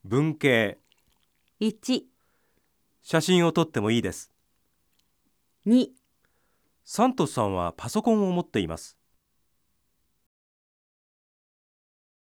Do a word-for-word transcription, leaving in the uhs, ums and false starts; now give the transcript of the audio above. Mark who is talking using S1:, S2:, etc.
S1: 文系。
S2: いち、
S1: 写真を撮ってもいいです。
S2: に、
S1: サントスさんはパソコンを持っています。